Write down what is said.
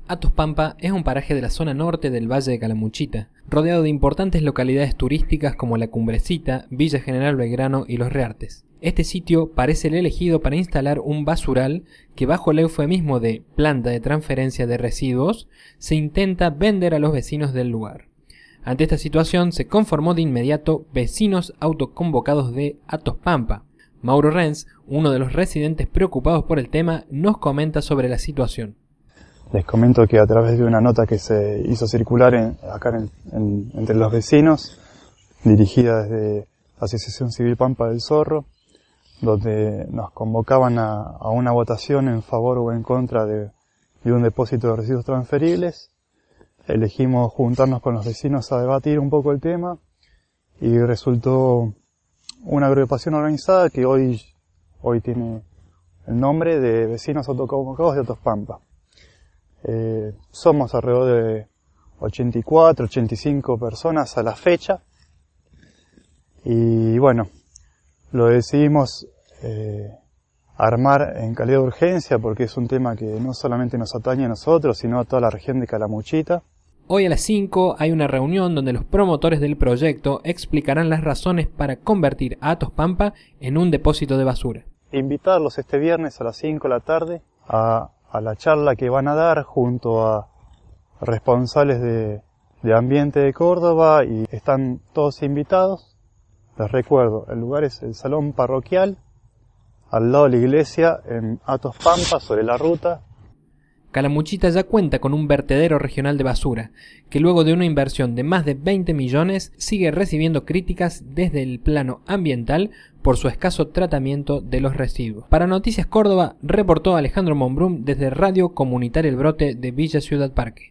Hatos Pampa es un paraje de la zona norte del Valle de Calamuchita, rodeado de importantes localidades turísticas como La Cumbrecita, Villa General Belgrano y Los Reartes. Este sitio parece el elegido para instalar un basural que, bajo el eufemismo de planta de transferencia de residuos, se intenta vender a los vecinos del lugar. Ante esta situación se conformó de inmediato Vecinos Autoconvocados de Hatos Pampa. Mauro Renz, uno de los residentes preocupados por el tema, nos comenta sobre la situación. Les comento que a través de una nota que se hizo circular entre los vecinos, dirigida desde la Asociación Civil Pampa del Zorro, donde nos convocaban a una votación en favor o en contra de un depósito de residuos transferibles, elegimos juntarnos con los vecinos a debatir un poco el tema y resultó una agrupación organizada que hoy tiene el nombre de Vecinos Autoconvocados de Hatos Pampa. Somos alrededor de 84, 85 personas a la fecha y bueno, lo decidimos armar en calidad de urgencia porque es un tema que no solamente nos atañe a nosotros, sino a toda la región de Calamuchita. Hoy a las 5 hay una reunión donde los promotores del proyecto explicarán las razones para convertir a Hatos Pampa en un depósito de basura. Invitarlos este viernes a las 5 de la tarde a la charla que van a dar junto a responsables de ambiente de Córdoba y están todos invitados. Les recuerdo, el lugar es el Salón Parroquial, al lado de la iglesia en Hatos Pampa, sobre la ruta. Calamuchita ya cuenta con un vertedero regional de basura, que luego de una inversión de más de 20 millones sigue recibiendo críticas desde el plano ambiental por su escaso tratamiento de los residuos. Para Noticias Córdoba, reportó Alejandro Monbrum desde Radio Comunitaria El Brote de Villa Ciudad Parque.